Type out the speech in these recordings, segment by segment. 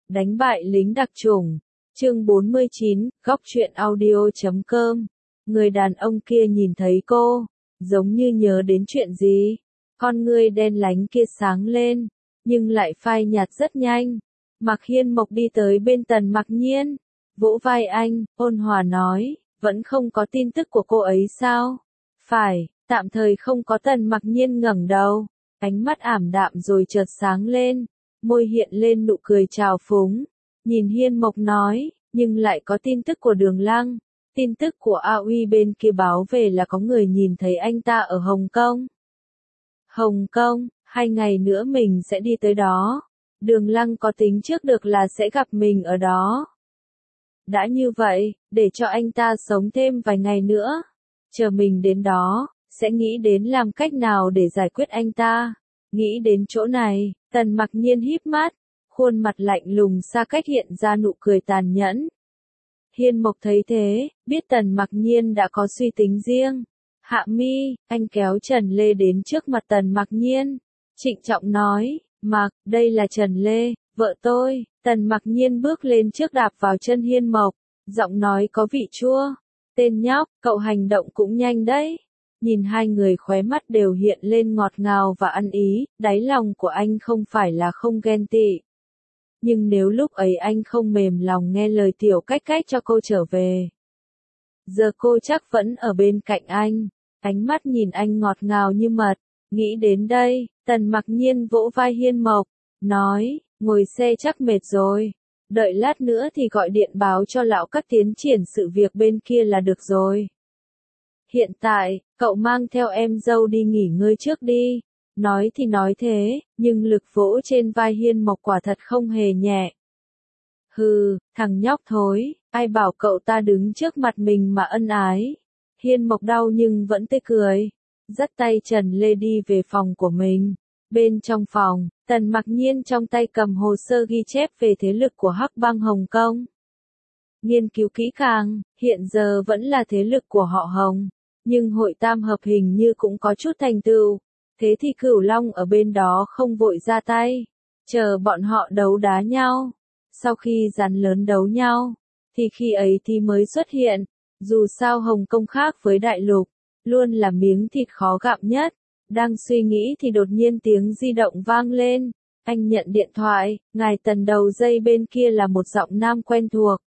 Đánh bại lính đặc chủng. Chương 49, góc truyện audio.com. Người đàn ông kia nhìn thấy cô, giống như nhớ đến chuyện gì. Con ngươi đen láy kia sáng lên, nhưng lại phai nhạt rất nhanh. Mạc Hiên Mộc đi tới bên Tần Mặc Nhiên, vỗ vai anh, ôn hòa nói, vẫn không có tin tức của cô ấy sao? Phải, tạm thời không có. Tần Mặc Nhiên ngẩng đầu, ánh mắt ảm đạm rồi chợt sáng lên, môi hiện lên nụ cười trào phúng. Nhìn Hiên Mộc nói, nhưng lại có tin tức của Đường Lăng. Tin tức của A Uy bên kia báo về là có người nhìn thấy anh ta ở Hồng Kông. Hồng Kông, 2 ngày nữa mình sẽ đi tới đó. Đường Lăng có tính trước được là sẽ gặp mình ở đó. Đã như vậy, để cho anh ta sống thêm vài ngày nữa. Chờ mình đến đó, sẽ nghĩ đến làm cách nào để giải quyết anh ta. Nghĩ đến chỗ này, Tần Mặc Nhiên híp mắt, khuôn mặt lạnh lùng xa cách hiện ra nụ cười tàn nhẫn. Hiên Mộc thấy thế, biết Tần Mặc Nhiên đã có suy tính riêng. Hạ mi, anh kéo Trần Lê đến trước mặt Tần Mặc Nhiên. Trịnh trọng nói, Mặc, đây là Trần Lê, vợ tôi. Tần Mặc Nhiên bước lên trước đạp vào chân Hiên Mộc, giọng nói có vị chua. Tên nhóc, cậu hành động cũng nhanh đấy. Nhìn hai người khóe mắt đều hiện lên ngọt ngào và ăn ý, đáy lòng của anh không phải là không ghen tị. Nhưng nếu lúc ấy anh không mềm lòng nghe lời Tiểu Cách Cách cho cô trở về, giờ cô chắc vẫn ở bên cạnh anh. Ánh mắt nhìn anh ngọt ngào như mật. Nghĩ đến đây, Tần Mặc Nhiên vỗ vai Hiên Mộc, nói, ngồi xe chắc mệt rồi. Đợi lát nữa thì gọi điện báo cho lão các tiến triển sự việc bên kia là được rồi. Hiện tại, cậu mang theo em dâu đi nghỉ ngơi trước đi. Nói thì nói thế, nhưng lực vỗ trên vai Hiên Mộc quả thật không hề nhẹ. Hừ, thằng nhóc thối, ai bảo cậu ta đứng trước mặt mình mà ân ái. Hiên Mộc đau nhưng vẫn tươi cười, dắt tay Trần Lê đi về phòng của mình. Bên trong phòng, Tần Mặc Nhiên trong tay cầm hồ sơ ghi chép về thế lực của Hắc Bang Hồng Kông. Nghiên cứu kỹ càng, hiện giờ vẫn là thế lực của họ Hồng, nhưng hội tam hợp hình như cũng có chút thành tựu. Thế thì Cửu Long ở bên đó không vội ra tay, chờ bọn họ đấu đá nhau. Sau khi rắn lớn đấu nhau, thì khi ấy thì mới xuất hiện. Dù sao Hồng Kông khác với đại lục, luôn là miếng thịt khó gặm nhất. Đang suy nghĩ thì đột nhiên tiếng di động vang lên. Anh nhận điện thoại, ngài Tần đầu dây bên kia là một giọng nam quen thuộc.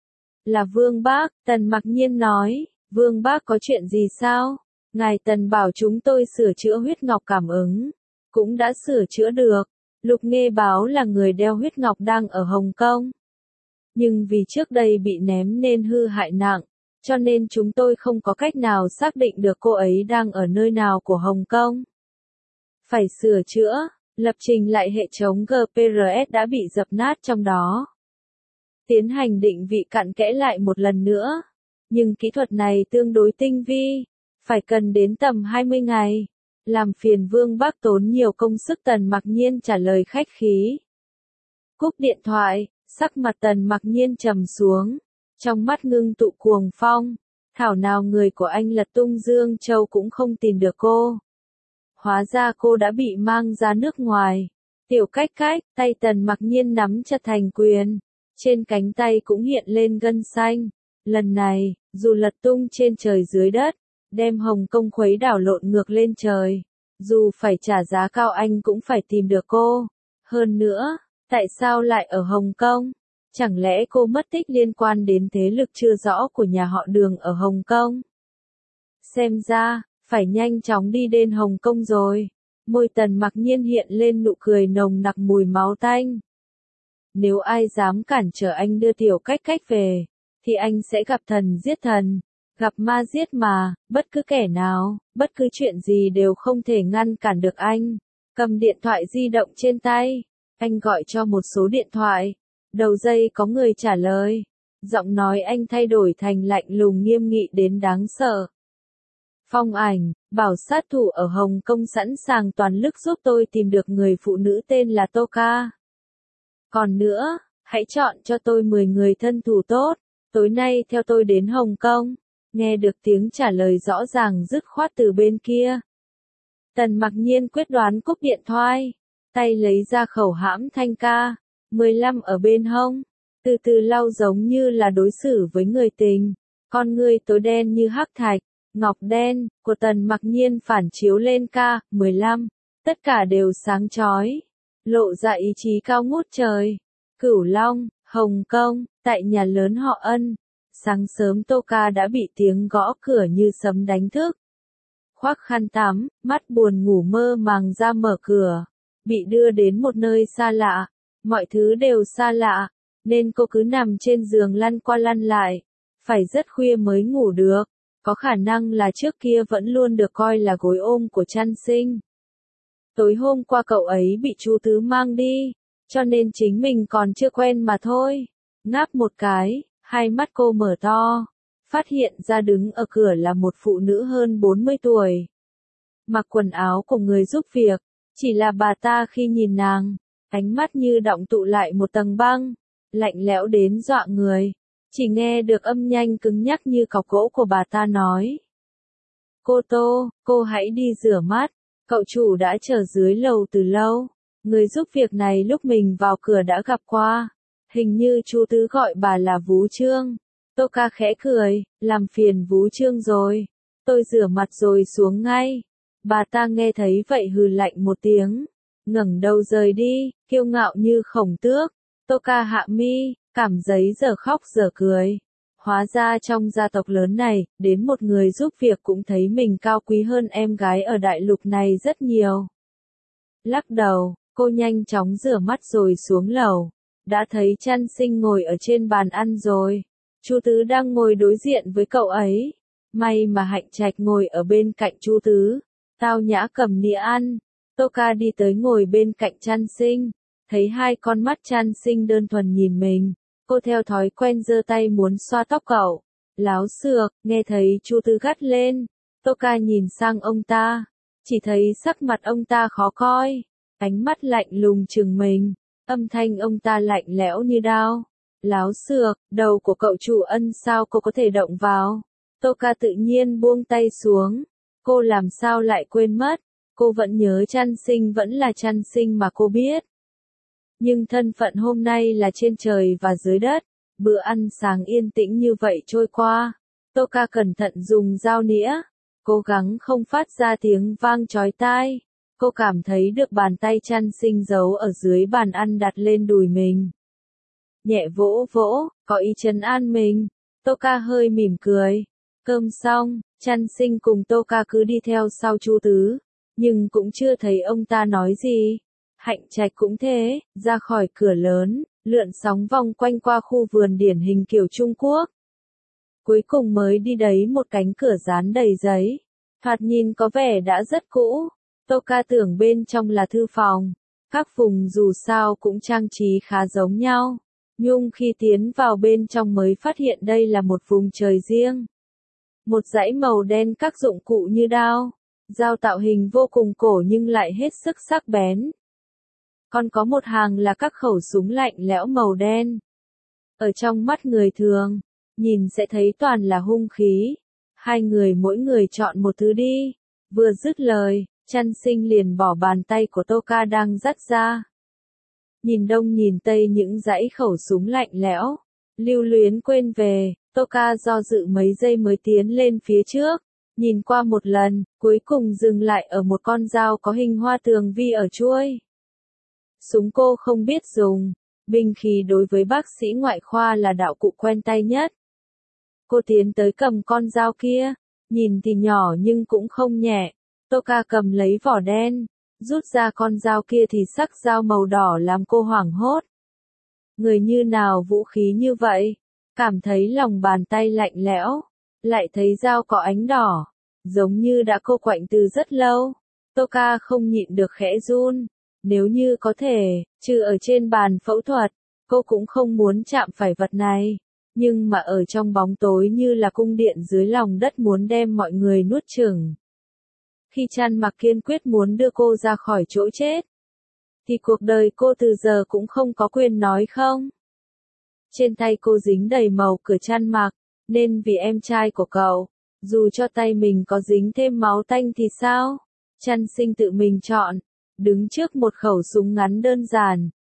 Là Vương Bác, Tần Mặc Nhiên nói, Vương Bác có chuyện gì sao? Ngài Tần bảo chúng tôi sửa chữa huyết ngọc cảm ứng. Cũng đã sửa chữa được. Lục Nghê báo là người đeo huyết ngọc đang ở Hồng Kông. Nhưng vì trước đây bị ném nên hư hại nặng, cho nên chúng tôi không có cách nào xác định được cô ấy đang ở nơi nào của Hồng Kông. Phải sửa chữa, lập trình lại hệ thống GPRS đã bị dập nát trong đó. Tiến hành định vị cặn kẽ lại một lần nữa. Nhưng kỹ thuật này tương đối tinh vi, phải cần đến tầm 20 ngày. Làm phiền Vương Bác tốn nhiều công sức. Tần Mặc Nhiên trả lời khách khí. Cúp điện thoại, sắc mặt Tần Mặc Nhiên trầm xuống, trong mắt ngưng tụ cuồng phong. Thảo nào người của anh lật tung Dương Châu cũng không tìm được cô. Hóa ra cô đã bị mang ra nước ngoài. Tiểu Cách Cách, tay Tần Mặc Nhiên nắm chặt thành quyền, trên cánh tay cũng hiện lên gân xanh. Lần này, dù lật tung trên trời dưới đất, đem Hồng Kông khuấy đảo lộn ngược lên trời, dù phải trả giá cao anh cũng phải tìm được cô. Hơn nữa, tại sao lại ở Hồng Kông? Chẳng lẽ cô mất tích liên quan đến thế lực chưa rõ của nhà họ Đường ở Hồng Kông? Xem ra, phải nhanh chóng đi đến Hồng Kông rồi. Môi Tần Mặc Nhiên hiện lên nụ cười nồng nặc mùi máu tanh. Nếu ai dám cản trở anh đưa Tiểu Cách Cách về, thì anh sẽ gặp thần giết thần, gặp ma giết ma, bất cứ kẻ nào, bất cứ chuyện gì đều không thể ngăn cản được anh. Cầm điện thoại di động trên tay, anh gọi cho một số điện thoại. Đầu dây có người trả lời. Giọng nói anh thay đổi thành lạnh lùng nghiêm nghị đến đáng sợ. Phong Ảnh, bảo sát thủ ở Hồng Kông sẵn sàng toàn lực giúp tôi tìm được người phụ nữ tên là Toka. Còn nữa, hãy chọn cho tôi 10 người thân thủ tốt, tối nay theo tôi đến Hồng Kông. Nghe được tiếng trả lời rõ ràng dứt khoát từ bên kia. Tần Mặc Nhiên quyết đoán cúp điện thoại, tay lấy ra khẩu hãm thanh ca. 15 ở bên hông, từ từ lau giống như là đối xử với người tình. Con ngươi tối đen như hắc thạch, ngọc đen, của Tần Mặc Nhiên phản chiếu lên K15. Tất cả đều sáng chói, lộ ra ý chí cao ngút trời. Cửu Long, Hồng Kông, tại nhà lớn họ Ân. Sáng sớm Tô Ca đã bị tiếng gõ cửa như sấm đánh thức. Khoác khăn tắm, mắt buồn ngủ mơ màng ra mở cửa. Bị đưa đến một nơi xa lạ, mọi thứ đều xa lạ, nên cô cứ nằm trên giường lăn qua lăn lại. Phải rất khuya mới ngủ được, có khả năng là trước kia vẫn luôn được coi là gối ôm của Trăn Sinh. Tối hôm qua cậu ấy bị chú Tứ mang đi, cho nên chính mình còn chưa quen mà thôi. Ngáp một cái, hai mắt cô mở to, phát hiện ra đứng ở cửa là một phụ nữ hơn 40 tuổi. Mặc quần áo của người giúp việc, chỉ là bà ta khi nhìn nàng, ánh mắt như đọng tụ lại một tầng băng, lạnh lẽo đến dọa người. Chỉ nghe được âm nhanh cứng nhắc như cọc gỗ của bà ta nói. Cô Tô, cô hãy đi rửa mắt, cậu chủ đã chờ dưới lầu từ lâu. Người giúp việc này lúc mình vào cửa đã gặp qua. Hình như chú Tứ gọi bà là Vú Trương. Tô Ca khẽ cười, làm phiền Vú Trương rồi. Tôi rửa mặt rồi xuống ngay. Bà ta nghe thấy vậy hừ lạnh một tiếng, ngẩng đầu rời đi, kiêu ngạo như khổng tước. Tô Ca hạ mi, cảm giấy giờ khóc giờ cười. Hóa ra trong gia tộc lớn này, đến một người giúp việc cũng thấy mình cao quý hơn em gái ở đại lục này rất nhiều. Lắc đầu, cô nhanh chóng rửa mắt rồi xuống lầu. Đã thấy Trăn Sinh ngồi ở trên bàn ăn rồi. Chú Tứ đang ngồi đối diện với cậu ấy. May mà Hạnh Trạch ngồi ở bên cạnh chú Tứ. Tao nhã cầm nĩa ăn. Tô Ca đi tới ngồi bên cạnh Trăn Sinh. Thấy hai con mắt Trăn Sinh đơn thuần nhìn mình. Cô theo thói quen giơ tay muốn xoa tóc cậu. Láo xược, nghe thấy chú Tứ gắt lên. Tô Ca nhìn sang ông ta. Chỉ thấy sắc mặt ông ta khó coi. Ánh mắt lạnh lùng trừng mình. Âm thanh ông ta lạnh lẽo như đao. Láo xược, đầu của cậu chủ Ân sao cô có thể động vào. Tô Ca tự nhiên buông tay xuống. Cô làm sao lại quên mất. Cô vẫn nhớ Trăn Sinh vẫn là Trăn Sinh mà cô biết. Nhưng thân phận hôm nay là trên trời và dưới đất. Bữa ăn sáng yên tĩnh như vậy trôi qua. Tô Ca cẩn thận dùng dao nĩa. Cố gắng không phát ra tiếng vang chói tai. Cô cảm thấy được bàn tay Trăn Sinh giấu ở dưới bàn ăn đặt lên đùi mình. Nhẹ vỗ vỗ, có ý trấn an mình. Tô Ca hơi mỉm cười. Cơm xong, Trăn Sinh cùng Tô Ca cứ đi theo sau chú Tứ. Nhưng cũng chưa thấy ông ta nói gì. Hạnh Trạch cũng thế, ra khỏi cửa lớn, lượn sóng vòng quanh qua khu vườn điển hình kiểu Trung Quốc. Cuối cùng mới đi đấy một cánh cửa dán đầy giấy. Thoạt nhìn có vẻ đã rất cũ. Tô Ca tưởng bên trong là thư phòng. Các vùng dù sao cũng trang trí khá giống nhau. Nhưng khi tiến vào bên trong mới phát hiện đây là một vùng trời riêng. Một dãy màu đen các dụng cụ như đao, dao tạo hình vô cùng cổ nhưng lại hết sức sắc bén. Còn có một hàng là các khẩu súng lạnh lẽo màu đen. Ở trong mắt người thường, nhìn sẽ thấy toàn là hung khí. Hai người mỗi người chọn một thứ đi. Vừa dứt lời, Trăn Sinh liền bỏ bàn tay của Tô Ca đang dắt ra. Nhìn đông nhìn tây những dãy khẩu súng lạnh lẽo. Lưu luyến quên về, Tô Ca do dự mấy giây mới tiến lên phía trước. Nhìn qua một lần, cuối cùng dừng lại ở một con dao có hình hoa tường vi ở chuôi. Súng cô không biết dùng. Binh khí đối với bác sĩ ngoại khoa là đạo cụ quen tay nhất. Cô tiến tới cầm con dao kia. Nhìn thì nhỏ nhưng cũng không nhẹ. Tô Ca cầm lấy vỏ đen. Rút ra con dao kia thì sắc dao màu đỏ làm cô hoảng hốt. Người như nào vũ khí như vậy? Cảm thấy lòng bàn tay lạnh lẽo. Lại thấy dao có ánh đỏ. Giống như đã cô quạnh từ rất lâu. Tô Ca không nhịn được khẽ run. Nếu như có thể, trừ ở trên bàn phẫu thuật, cô cũng không muốn chạm phải vật này. Nhưng mà ở trong bóng tối như là cung điện dưới lòng đất muốn đem mọi người nuốt chửng. Khi Trăn Mặc kiên quyết muốn đưa cô ra khỏi chỗ chết, thì cuộc đời cô từ giờ cũng không có quyền nói không. Trên tay cô dính đầy màu của Trăn Mặc, nên vì em trai của cậu, dù cho tay mình có dính thêm máu tanh thì sao? Trăn Sinh tự mình chọn, đứng trước một khẩu súng ngắn đơn giản,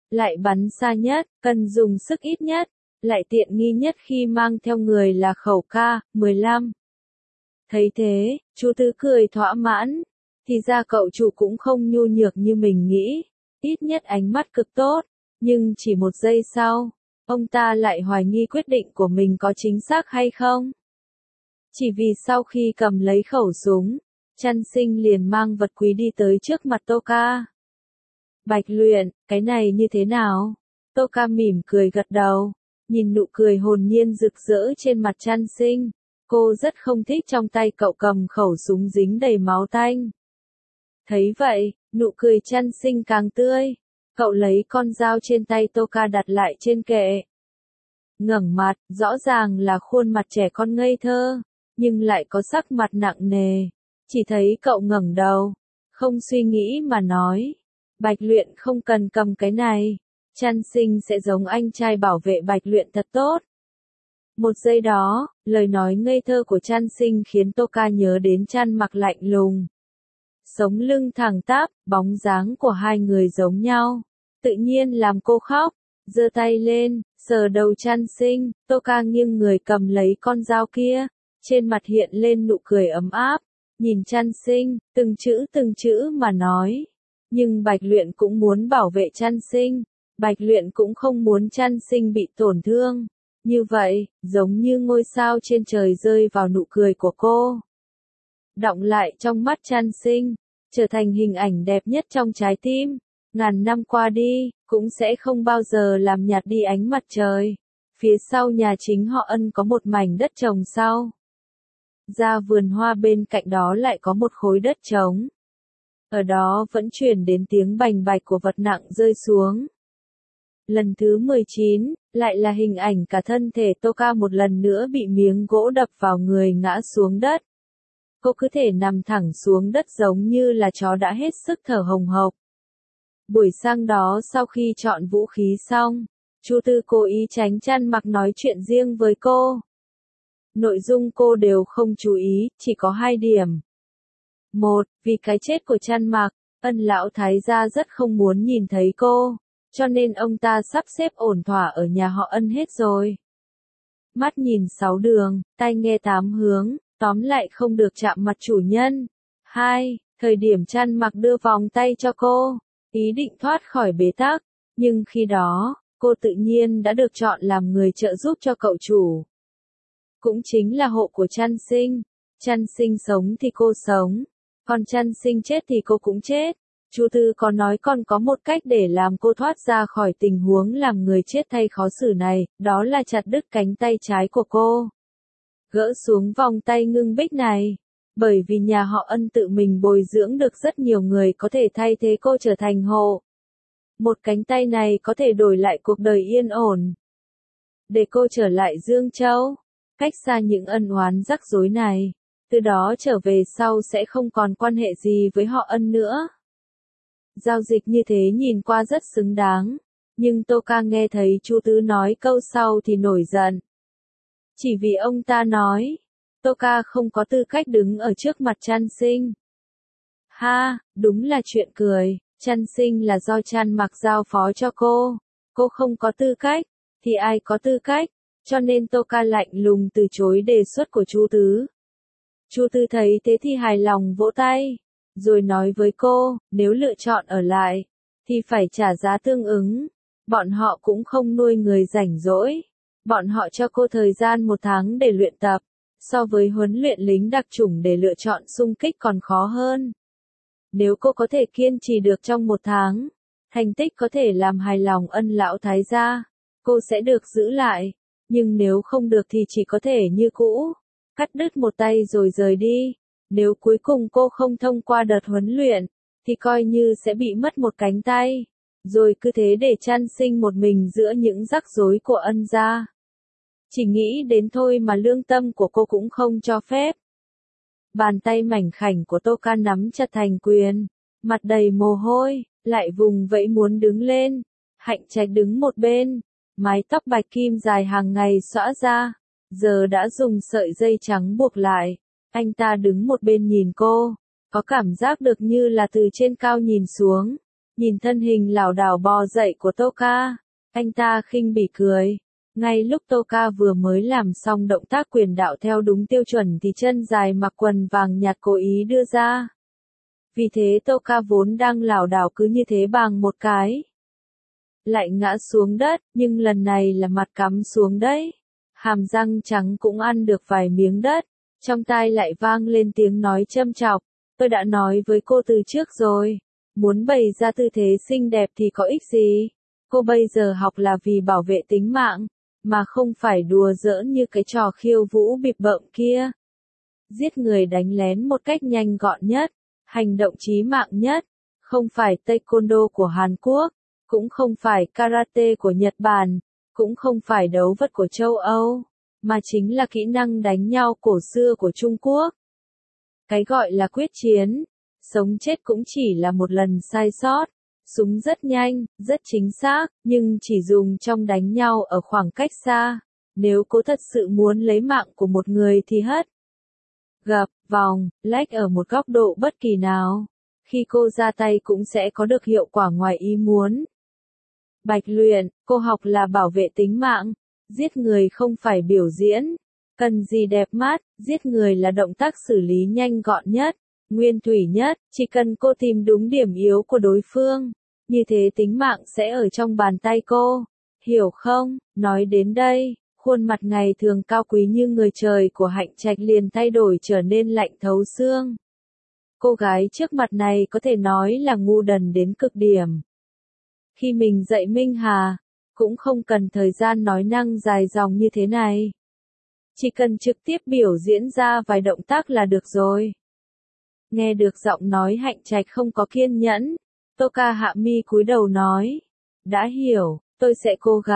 lại bắn xa nhất, cần dùng sức ít nhất, lại tiện nghi nhất khi mang theo người là khẩu K15. Thấy thế, chú Tứ cười thỏa mãn, thì ra cậu chủ cũng không nhu nhược như mình nghĩ, ít nhất ánh mắt cực tốt, nhưng chỉ một giây sau, ông ta lại hoài nghi quyết định của mình có chính xác hay không. Chỉ vì sau khi cầm lấy khẩu súng, Chăn Sinh liền mang vật quý đi tới trước mặt Tô Ca. Bạch Luyện, cái này như thế nào? Tô Ca mỉm cười gật đầu, nhìn nụ cười hồn nhiên rực rỡ trên mặt Chăn Sinh. Cô rất không thích trong tay cậu cầm khẩu súng dính đầy máu tanh. Thấy vậy, nụ cười Chăn Sinh càng tươi. Cậu lấy con dao trên tay Tô Ca đặt lại trên kệ. Ngẩng mặt, rõ ràng là khuôn mặt trẻ con ngây thơ, nhưng lại có sắc mặt nặng nề. Chỉ thấy cậu ngẩng đầu, không suy nghĩ mà nói. Bạch Luyện không cần cầm cái này. Chăn Sinh sẽ giống anh trai bảo vệ Bạch Luyện thật tốt. Một giây đó, lời nói ngây thơ của Chăn Sinh khiến Tô Ca nhớ đến Chăn Mặc lạnh lùng. Sống lưng thẳng tắp, bóng dáng của hai người giống nhau. Tự nhiên làm cô khóc, giơ tay lên, sờ đầu Chăn Sinh, Tô Ca nghiêng người cầm lấy con dao kia, trên mặt hiện lên nụ cười ấm áp, nhìn Chăn Sinh, từng chữ mà nói. Nhưng Bạch Luyện cũng muốn bảo vệ Chăn Sinh, Bạch Luyện cũng không muốn Chăn Sinh bị tổn thương. Như vậy, giống như ngôi sao trên trời rơi vào nụ cười của cô. Đọng lại trong mắt Chăn Sinh, trở thành hình ảnh đẹp nhất trong trái tim. Ngàn năm qua đi, cũng sẽ không bao giờ làm nhạt đi ánh mặt trời. Phía sau nhà chính họ Ân có một mảnh đất trồng sau. Ra vườn hoa bên cạnh đó lại có một khối đất trống. Ở đó vẫn truyền đến tiếng bành bạch của vật nặng rơi xuống. Lần thứ 19, lại là hình ảnh cả thân thể Tô Ca một lần nữa bị miếng gỗ đập vào người ngã xuống đất. Cô cứ thể nằm thẳng xuống đất giống như là chó đã hết sức thở hồng hộc. Buổi sáng đó sau khi chọn vũ khí xong, chú Tư cố ý tránh Chăn Mặc nói chuyện riêng với cô. Nội dung cô đều không chú ý, chỉ có 2 điểm. 1. Vì cái chết của Chăn Mặc, Ân lão thái gia rất không muốn nhìn thấy cô, cho nên ông ta sắp xếp ổn thỏa ở nhà họ Ân hết rồi. Mắt nhìn 6 đường, tai nghe 8 hướng, tóm lại không được chạm mặt chủ nhân. 2. Thời điểm Chăn Mặc đưa vòng tay cho cô, ý định thoát khỏi bế tắc, nhưng khi đó, cô tự nhiên đã được chọn làm người trợ giúp cho cậu chủ. Cũng chính là hộ của Chăn Sinh. Chăn Sinh sống thì cô sống, còn Chăn Sinh chết thì cô cũng chết. Chú Tư có nói còn có một cách để làm cô thoát ra khỏi tình huống làm người chết thay khó xử này, đó là chặt đứt cánh tay trái của cô. Gỡ xuống vòng tay ngưng bích này. Bởi vì nhà họ Ân tự mình bồi dưỡng được rất nhiều người có thể thay thế cô trở thành hộ. Một cánh tay này có thể đổi lại cuộc đời yên ổn. Để cô trở lại Dương Châu, cách xa những ân oán rắc rối này. Từ đó trở về sau sẽ không còn quan hệ gì với họ Ân nữa. Giao dịch như thế nhìn qua rất xứng đáng. Nhưng Tô Ca nghe thấy chú Tứ nói câu sau thì nổi giận. Chỉ vì ông ta nói, Tô Ca không có tư cách đứng ở trước mặt Chăn Sinh. Ha, đúng là chuyện cười, Chăn Sinh là do Chăn Mặc giao phó cho cô không có tư cách, thì ai có tư cách, cho nên Tô Ca lạnh lùng từ chối đề xuất của chú Tứ. Chú Tứ thấy thế thì hài lòng vỗ tay, rồi nói với cô, nếu lựa chọn ở lại, thì phải trả giá tương ứng. Bọn họ cũng không nuôi người rảnh rỗi. Bọn họ cho cô thời gian 1 tháng để luyện tập, so với huấn luyện lính đặc chủng để lựa chọn xung kích còn khó hơn. Nếu cô có thể kiên trì được trong 1 tháng, thành tích có thể làm hài lòng Ân lão thái gia, cô sẽ được giữ lại, nhưng nếu không được thì chỉ có thể như cũ, cắt đứt một tay rồi rời đi. Nếu cuối cùng cô không thông qua đợt huấn luyện, thì coi như sẽ bị mất một cánh tay, rồi cứ thế để Chăn Sinh một mình giữa những rắc rối của Ân gia. Chỉ nghĩ đến thôi mà lương tâm của cô cũng không cho phép. Bàn tay mảnh khảnh của Tô Ca nắm chặt thành quyền, mặt đầy mồ hôi, lại vùng vẫy muốn đứng lên. Hạnh Trạch đứng một bên, mái tóc bạch kim dài hàng ngày xõa ra, giờ đã dùng sợi dây trắng buộc lại. Anh ta đứng một bên nhìn cô, có cảm giác được như là từ trên cao nhìn xuống, Nhìn thân hình lảo đảo bò dậy của Toka, anh ta khinh bỉ cười. Ngay lúc Toka vừa mới làm xong động tác quyền đạo theo đúng tiêu chuẩn thì chân dài mặc quần vàng nhạt cố ý đưa ra. Vì thế Toka vốn đang lảo đảo cứ như thế bàng một cái. Lại ngã xuống đất, nhưng lần này là mặt cắm xuống đấy. Hàm răng trắng cũng ăn được vài miếng đất. Trong tai lại vang lên tiếng nói châm chọc. Tôi đã nói với cô từ trước rồi. Muốn bày ra tư thế xinh đẹp thì có ích gì? Cô bây giờ học là vì bảo vệ tính mạng, mà không phải đùa giỡn như cái trò khiêu vũ bịp bợm kia. Giết người đánh lén một cách nhanh gọn nhất, hành động chí mạng nhất, không phải taekwondo của Hàn Quốc, cũng không phải karate của Nhật Bản, cũng không phải đấu vật của châu Âu, mà chính là kỹ năng đánh nhau cổ xưa của Trung Quốc. Cái gọi là quyết chiến, sống chết cũng chỉ là một lần sai sót. Súng rất nhanh, rất chính xác, nhưng chỉ dùng trong đánh nhau ở khoảng cách xa. Nếu cô thật sự muốn lấy mạng của một người thì hất, gập, vòng, lách ở một góc độ bất kỳ nào. Khi cô ra tay cũng sẽ có được hiệu quả ngoài ý muốn. Bạch luyện, cô học là bảo vệ tính mạng. Giết người không phải biểu diễn. Cần gì đẹp mắt, giết người là động tác xử lý nhanh gọn nhất, nguyên thủy nhất, chỉ cần cô tìm đúng điểm yếu của đối phương. Như thế tính mạng sẽ ở trong bàn tay cô. Hiểu không? Nói đến đây, khuôn mặt ngày thường cao quý như người trời của Hạnh Trạch liền thay đổi trở nên lạnh thấu xương. Cô gái trước mặt này có thể nói là ngu đần đến cực điểm. Khi mình dạy Minh Hà, cũng không cần thời gian nói năng dài dòng như thế này. Chỉ cần trực tiếp biểu diễn ra vài động tác là được rồi. Nghe được giọng nói Hạnh Trạch không có kiên nhẫn, Toka hạ mi cúi đầu nói. Đã hiểu, tôi sẽ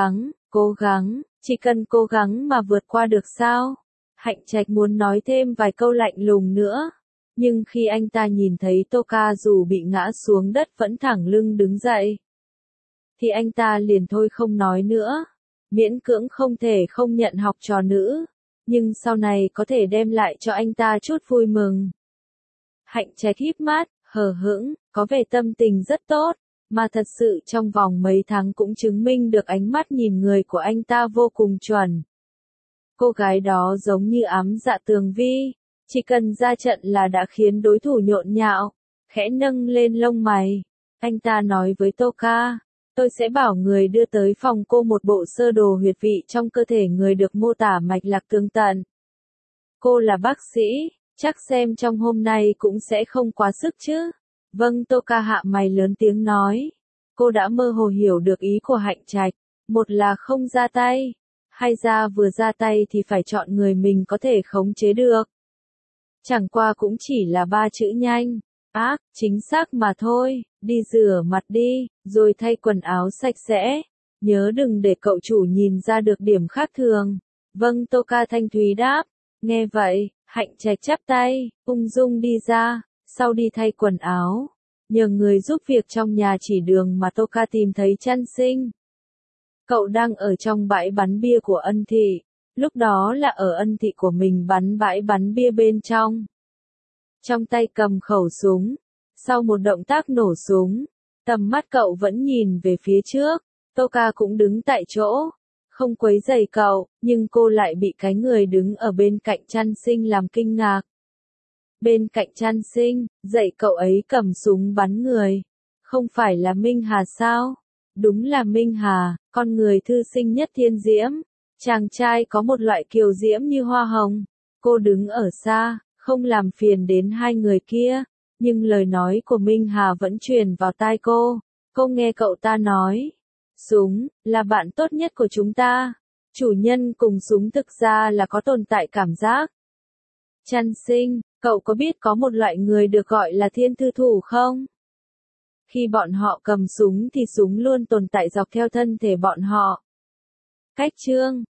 cố gắng, chỉ cần cố gắng mà vượt qua được sao? Hạnh Trạch muốn nói thêm vài câu lạnh lùng nữa. Nhưng khi anh ta nhìn thấy Toka dù bị ngã xuống đất vẫn thẳng lưng đứng dậy, thì anh ta liền thôi không nói nữa. Miễn cưỡng không thể không nhận học trò nữ, nhưng sau này có thể đem lại cho anh ta chút vui mừng. Hạnh Trạch híp mắt, hờ hững, có vẻ tâm tình rất tốt, mà thật sự trong vòng mấy tháng cũng chứng minh được ánh mắt nhìn người của anh ta vô cùng chuẩn. Cô gái đó giống như ám dạ tường vi, chỉ cần ra trận là đã khiến đối thủ nhộn nhạo, khẽ nâng lên lông mày. Anh ta nói với Toka, tôi sẽ bảo người đưa tới phòng cô một bộ sơ đồ huyệt vị trong cơ thể người được mô tả mạch lạc tường tận. Cô là bác sĩ, chắc xem trong hôm nay cũng sẽ không quá sức chứ. Vâng, Toka hạ mày lớn tiếng nói. Cô đã mơ hồ hiểu được ý của Hạnh Trạch, một là không ra tay, hai ra vừa ra tay thì phải chọn người mình có thể khống chế được. Chẳng qua cũng chỉ là ba chữ nhanh, ác, chính xác mà thôi. Đi rửa mặt đi, rồi thay quần áo sạch sẽ. Nhớ đừng để cậu chủ nhìn ra được điểm khác thường. Vâng, Toka thanh thúy đáp. Nghe vậy, Hạnh Trạch chắp tay, ung dung đi ra, sau đi thay quần áo. Nhờ người giúp việc trong nhà chỉ đường mà Toka tìm thấy Trăn Sinh. Cậu đang ở trong bãi bắn bia của Ân Thị. Lúc đó là ở Ân Thị của mình bắn bãi bắn bia bên trong. Trong tay cầm khẩu súng. Sau một động tác nổ súng, tầm mắt cậu vẫn nhìn về phía trước. Toka cũng đứng tại chỗ, không quấy rầy cậu, nhưng cô lại bị cái người đứng ở bên cạnh Trăn Sinh làm kinh ngạc. Bên cạnh Trăn Sinh, dạy cậu ấy cầm súng bắn người. Không phải là Minh Hà sao? Đúng là Minh Hà, con người thư sinh nhất thiên diễm. Chàng trai có một loại kiều diễm như hoa hồng. Cô đứng ở xa, không làm phiền đến hai người kia. Nhưng lời nói của Minh Hà vẫn truyền vào tai cô. Cô nghe cậu ta nói. Súng, là bạn tốt nhất của chúng ta. Chủ nhân cùng súng thực ra là có tồn tại cảm giác. Trăn Sinh, cậu có biết có một loại người được gọi là thiên thư thủ không? Khi bọn họ cầm súng thì súng luôn tồn tại dọc theo thân thể bọn họ. Cách chương